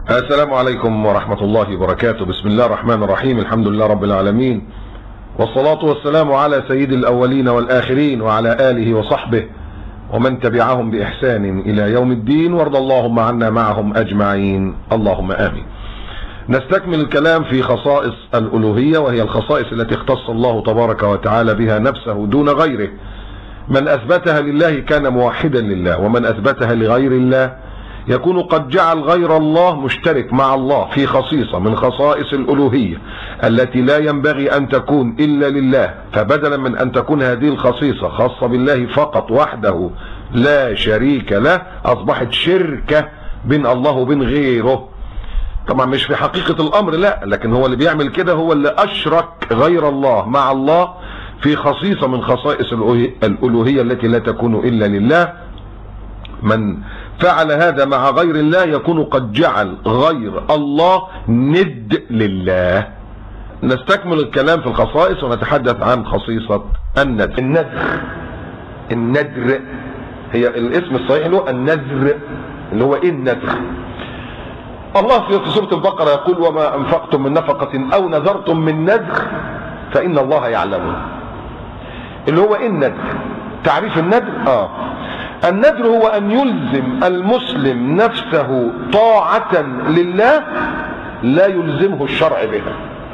السلام عليكم ورحمة الله وبركاته. بسم الله الرحمن الرحيم. الحمد لله رب العالمين، والصلاة والسلام على سيد الأولين والآخرين وعلى آله وصحبه ومن تبعهم بإحسان إلى يوم الدين، وارض اللهم عنا معهم أجمعين، اللهم آمين. نستكمل الكلام في خصائص الألوهية، وهي الخصائص التي اختص الله تبارك وتعالى بها نفسه دون غيره. من أثبتها لله كان موحدا لله، ومن أثبتها لغير الله يكون قد جعل غير الله مشترك مع الله في خصيصة من خصائص الألوهية التي لا ينبغي أن تكون إلا لله. فبدلا من أن تكون هذه الخصيصة خاصة بالله فقط وحده لا شريك له، أصبحت شركة بين الله وبين غيره. طبعا مش في حقيقة الأمر لا، لكن هو اللي بيعمل كده هو اللي أشرك غير الله مع الله في خصيصة من خصائص الألوهية التي لا تكون إلا لله. من فعل هذا مع غير الله يكون قد جعل غير الله ند لله. نستكمل الكلام في الخصائص ونتحدث عن خصيصة الندر. الندر هي الاسم الصحيح له النذر، اللي هو ايه الندر؟ الله في سورة البقرة يقول: وما أنفقتم من نفقة أو نذرتم من نذر فإن الله يعلمه. اللي هو ايه الندر؟ تعريف الندر؟ الندر هو أن يلزم المسلم نفسه طاعة لله لا يلزمه الشرع بها.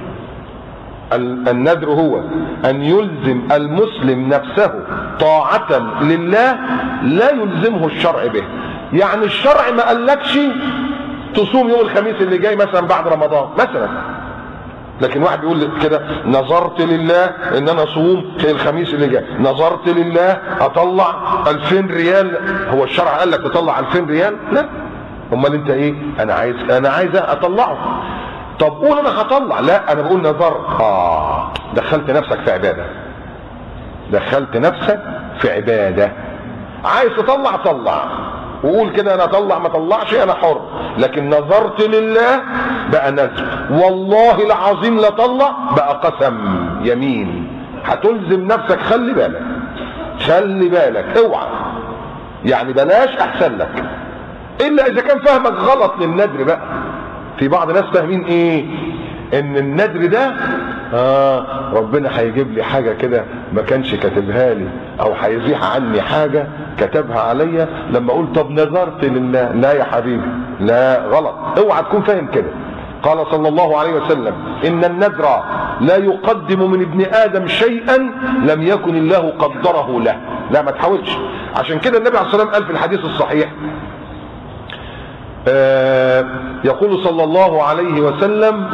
الندر هو أن يلزم المسلم نفسه طاعة لله لا يلزمه الشرع به. يعني الشرع ما قالكش تصوم يوم الخميس اللي جاي مثلا بعد رمضان مثلا، لكن واحد بيقول كده: نظرت لله ان انا اصوم في الخميس اللي جاي، نظرت لله اطلع 2000 ريال. هو الشرع قال لك تطلع 2000 ريال؟ لا. امال انت ايه؟ انا عايز اطلعه. طب قول انا هطلع. لا، انا بقول نظر. دخلت نفسك في عباده، دخلت نفسك في عباده. عايز تطلع طلع، وقول كده انا اطلع ما طلعش انا حر، لكن نظرت لله بقى نذر. والله العظيم لا طلع بقى قسم يمين. هتلزم نفسك. خلي بالك، خلي بالك، اوعى يعني بلاش احسن لك، الا اذا كان فهمك غلط للندر. بقى في بعض الناس فاهمين ايه؟ ان الندر ده ربنا هيجيب لي حاجه كده ما كانش كاتبها لي، او هيزيح عني حاجه كتبها عليا لما اقول طب نذرت لله. لا يا حبيبي، لا، غلط. اوعى تكون فاهم كده. قال صلى الله عليه وسلم: ان النذر لا يقدم من ابن ادم شيئا لم يكن الله قدره له. لا، ما تحاولش. عشان كده النبي عليه الصلاه والسلام قال في الحديث الصحيح، يقول صلى الله عليه وسلم: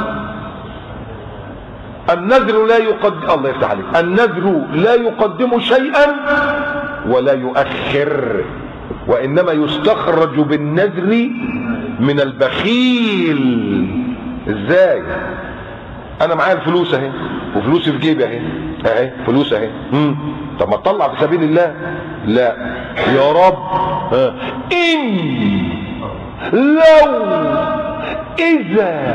النذر لا يقدم، الله يفتح عليك، النذر لا يقدم شيئا ولا يؤخر، وانما يستخرج بالنذر من البخيل. ازاي؟ انا معايا الفلوس اهي، وفلوسي في جيبي اهي فلوس اهي. طب ما تطلع في سبيل الله؟ لا يا رب. ان لو اذا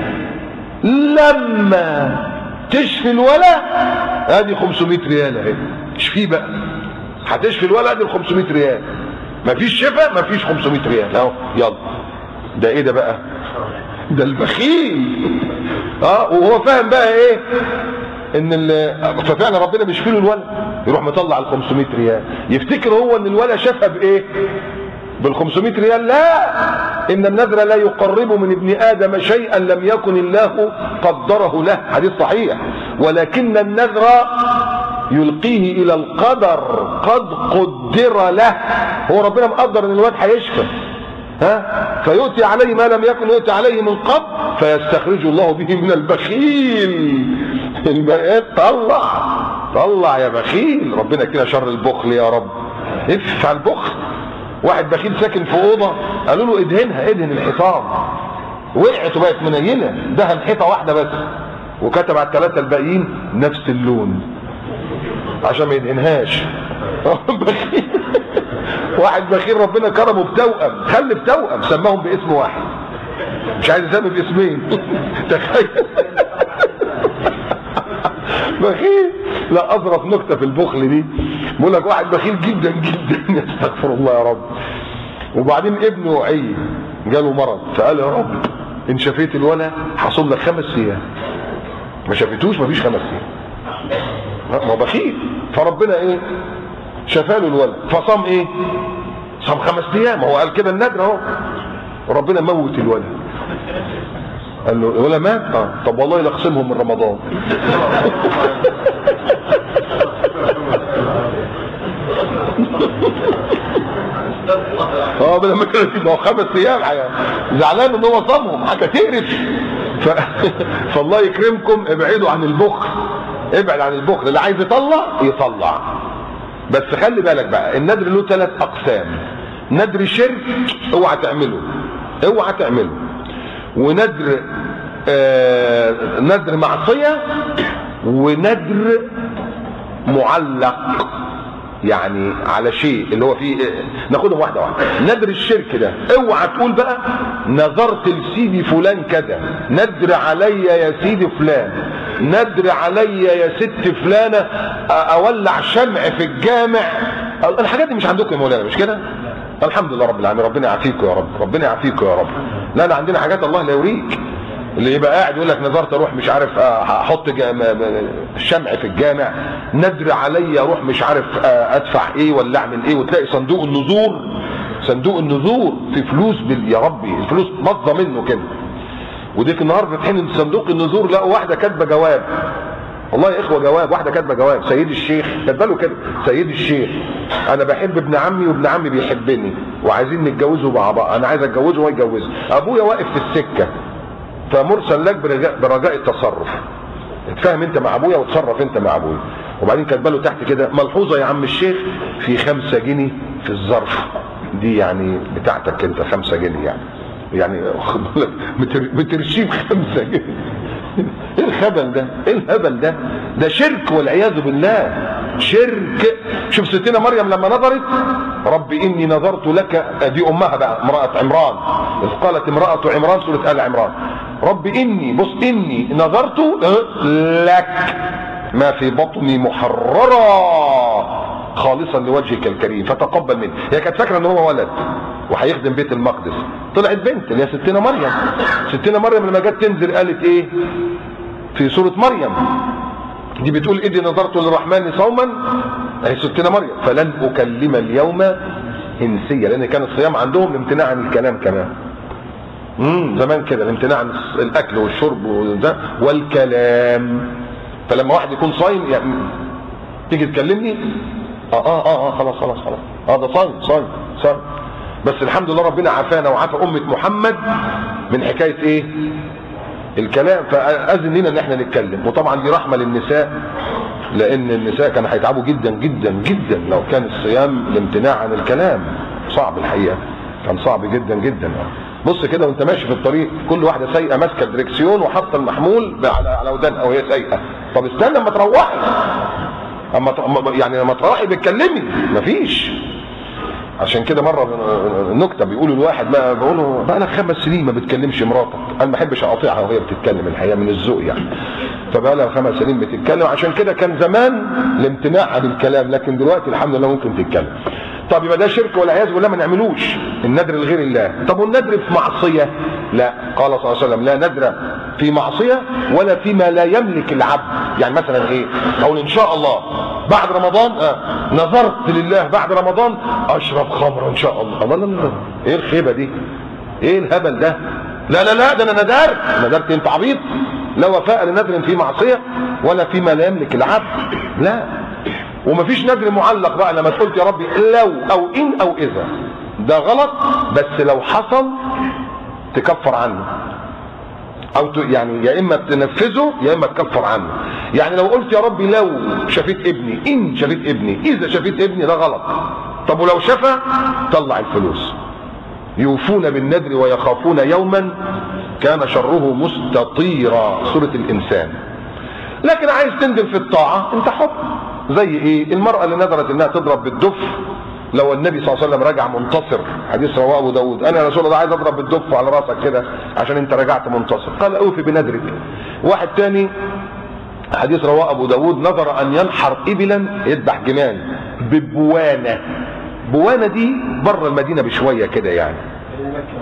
لما تشفي الولا ادي 500 ريال اهي. اشفيه بقى. هتشفي الولا ادي 500 ريال. مفيش شفاء مفيش 500 ريال اهو. يلا. ده ايه ده بقى؟ ده البخيل. وهو فاهم بقى ايه؟ ان ففعلا ربنا بيشفي له الولا، يروح مطلع ال 500 ريال. يفتكر هو ان الولا شفى بايه؟ بال 500 ريال. لا، ان النذر لا يقرب من ابن ادم شيئا لم يكن الله قدره له. حديث صحيح. ولكن النذر يلقيه الى القدر، قد قدر له. هو ربنا مقدر ان الواد هيشفى، فيؤتي عليه ما لم يكن يؤتي عليه من قبل، فيستخرج الله به من البخيل. طلع يا بخيل. ربنا كده شر البخل يا رب. ادفع البخل. واحد بخيل ساكن في اوضه، قالوا له ادهنها، ادهن الحيطان. وقعت وبقت منيله، دهن حيطه واحده بس، وكتب على الثلاثه الباقيين نفس اللون عشان ما يدهنهاش. واحد بخيل ربنا كرمه بتوأم، خلف توأم، سماهم باسم واحد، مش عايز يسمي باسمين. تخيل. بخيل. لا، اظرف نكته في البخل دي، بقول لك واحد بخيل جدا جدا، استغفر الله يا رب، وبعدين ابنه جاله مرض، فقال يا رب ان شفيت الولد حصل لك 5 ايام، ما شفتوش مفيش 5 ايام، ما هو بخيل. فربنا ايه شفاله الولد فصام ايه؟ صام 5 ايام، هو قال كده النذر اهو. ربنا موت الولد، قال له الولد مات؟ طب والله لا اقسمهم من رمضان. لما كانت يبقى 5 ايام زعلان ان هو صامهم، حاجه تقرف. فالله يكرمكم ابعدوا عن البخل، ابعد عن البخل، اللي عايز يطلع يطلع. بس خلي بالك بقى النذر له 3 اقسام. نذر شرك اوعى تعمله، اوعى تعمله، ونذر نذر معصيه، ونذر معلق يعني على شيء اللي هو فيه. ناخدهم واحده واحده. نذر الشرك ده اوعى تقول بقى نذرت لسيدي فلان كذا، نذر عليا يا سيدي فلان، نذر عليا يا ست فلانه اولع شمع في الجامع. الحاجات دي مش عندكم يا مولانا مش كده؟ الحمد لله رب العالمين، ربنا يعافيكم يا رب، ربنا يعافيكم يا رب. لا عندنا حاجات الله لا يوريك، اللي يبقى قاعد يقول لك نذرت اروح مش عارف احط الشمع في الجامع، نذر عليا اروح مش عارف ادفع ايه ولا اعمل ايه، وتلاقي صندوق النذور في فلوس يا ربي الفلوس مضى منه كده. وديك النهار فاتحين صندوق النذور لقوا واحده كاتبه جواب، والله يا اخوه جواب، واحده كاتبه جواب، سيدي الشيخ كاتبه له كده، سيدي الشيخ انا بحب ابن عمي وابن عمي بيحبني وعايزين نتجوزوا مع بعض، انا عايز اتجوزه وهو يتجوزني، ابويا واقف في السكه فمرسل لك برجاء التصرف، اتفاهم انت مع ابويا وتصرف انت مع ابويا. وبعدين كاتبه له تحت كده ملحوظه يا عم الشيخ في 5 جنيه في الظرف دي، يعني بتاعتك انت 5 جنيه يعني بترشيم 5 جنيه. ايه الخبل ده؟ ايه الهبل ده؟ ده شرك والعياذ بالله، شرك. شوف ستنا مريم لما نظرت رب اني نظرت لك، دي امها بقى امراه عمران، اذ قالت امراه عمران سوره ال عمران، رب اني بص اني نظرت لك ما في بطني محررا خالصا لوجهك الكريم فتقبل مني. هي كانت فاكره ان هو ولد وهيخدم بيت المقدس، طلعت بنت اللي هي ستنا مريم. ستنا مريم لما جت تنزل قالت ايه في سوره مريم دي؟ بتقول اني نظرت للرحمن صوما، اهي ستنا مريم، فلن اكلم اليوم انسيا، لان كان الصيام عندهم الامتناع عن الكلام كمان. زمان كده الامتناع عن الاكل والشرب وده والكلام. فلما واحد يكون صايم يعني تيجي تكلمني خلاص ده صايم. بس الحمد لله ربنا عافانا وعافى امه محمد من حكايه ايه الكلام، فاذن لنا ان احنا نتكلم. وطبعا دي رحمه للنساء، لان النساء كانوا هيتعبوا جدا جدا جدا لو كان الصيام الامتناع عن الكلام صعب، الحقيقه كان صعب جدا جدا. بص كده وانت ماشي في الطريق كل واحده سايقه ماسكه الدركسيون وحاطه المحمول على ودان او هي سايقه، طب استنى اما تروحي، يعني لما تروحي بتكلمي مفيش. عشان كده مره نكته بيقولوا الواحد بقول له بقى لك 5 سنين ما بتكلمش مراتك، انا ما بحبش اقاطعها وهي بتتكلم الحقيقه من الذوق يعني، فبقى لها 5 سنين بتتكلم. عشان كده كان زمان الامتناع عن الكلام، لكن دلوقتي الحمد لله ممكن تتكلم. طب يبقى ده شرك والعياذ بالله ما نعملوش النذر لغير الله. طب والنذر في معصيه؟ لا، قال صلى الله عليه وسلم لا نذر في معصيه ولا فيما لا يملك العبد. يعني مثلا ايه؟ اقول ان شاء الله بعد رمضان نذرت لله بعد رمضان اشرب خمر ان شاء الله. لا ايه الخيبه دي؟ ايه الهبل ده؟ لا ده انا نذرت انت عبيط. لا وفاء لنذر في معصيه ولا فيما لا يملك العبد. لا، ومفيش نذر معلق بقى لما قلت يا ربي لو او ان او اذا، ده غلط. بس لو حصل تكفر عنه، او يعني يا اما تنفذه يا اما تكفر عنه. يعني لو قلت يا ربي لو شفيت ابني، ان شفيت ابني، اذا شفيت ابني، ده غلط. طب ولو شفى طلع الفلوس. يوفون بالنذر ويخافون يوما كان شره مستطيرا، سورة الانسان. لكن عايز تندم في الطاعة انت حر. زي ايه؟ المرأة اللي نذرت انها تضرب بالدف لو النبي صلى الله عليه وسلم رجع منتصر، حديث رواه ابو داود، انا يا رسول الله عايز اضرب بالدف على راسك كده عشان انت رجعت منتصر، قال اوفي بنذرك. واحد تاني حديث رواه ابو داود نذر ان ينحر ابلا، يذبح جمال ببوانه. بوانه دي بره المدينه بشويه كده يعني،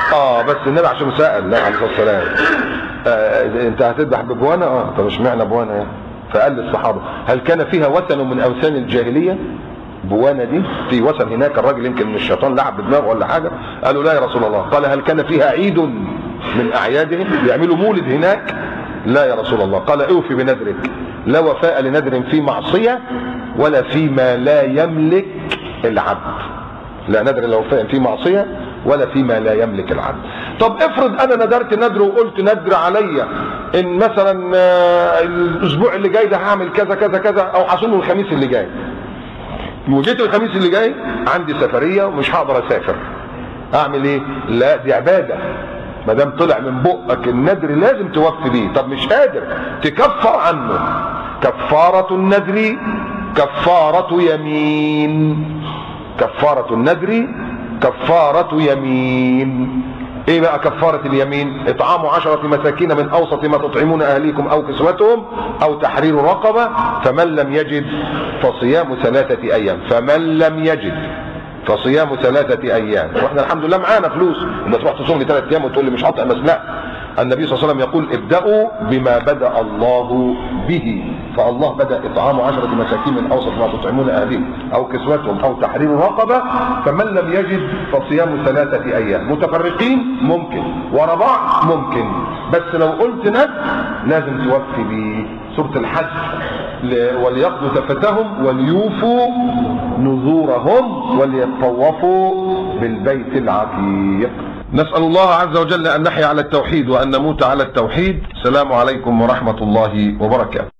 بس النبي عشان سأل عليه الصلاة والسلام انت هتذبح ببوانة؟ طب اشمعنى بوانة يعني؟ فقال للصحابة هل كان فيها وثن من اوثان الجاهلية؟ بوانة دي في وثن هناك، الراجل يمكن من الشيطان لعب بدماغه ولا حاجة. قالوا لا يا رسول الله. قال هل كان فيها عيد من اعيادهم بيعملوا مولد هناك؟ لا يا رسول الله. قال اوفي بنذرك، لا وفاء لنذر في معصية ولا فيما لا يملك العبد. لا نذر لا وفاء في معصية ولا فيما لا يملك العبد. طب افرض انا ندرت نذر وقلت نذر عليا ان مثلا الاسبوع اللي جاي ده هعمل كذا كذا كذا، او هصوم الخميس اللي جاي، وجيت الخميس اللي جاي عندي سفرية ومش هقدر اسافر، اعمل ايه؟ لا دي عبادة، ما دام طلع من بقك النذر لازم توفي بيه. طب مش قادر تكفر عنه. كفارة النذر كفارة يمين. كفارة النذر كفارة يمين. ايه بقى كفارة اليمين؟ اطعام 10 مساكين من اوسط ما تطعمون اهليكم او كسوتهم او تحرير رقبة، فمن لم يجد فصيام 3 ايام. فمن لم يجد فصيام 3 ايام. واحنا الحمد لله معانا فلوس، انت تروح تصوم لي 3 ايام وتقول لي مش هطعم. بس لا، النبي صلى الله عليه وسلم يقول ابدأوا بما بدأ الله به. فالله بدأ اطعام 10 مساكين من اوسط ما تطعمون اهليكم او كسوتهم او تحرير رقبة، فمن لم يجد فصيام 3 ايام. متفرقين ممكن، ورا بعض ممكن، بس لو قلت نذر لازم توفي بيه. سورة الحج وليقضوا تفتهم وليوفوا نذورهم وليطوفوا بالبيت العتيق. نسأل الله عز وجل أن نحيا على التوحيد وأن نموت على التوحيد. السلام عليكم ورحمة الله وبركاته.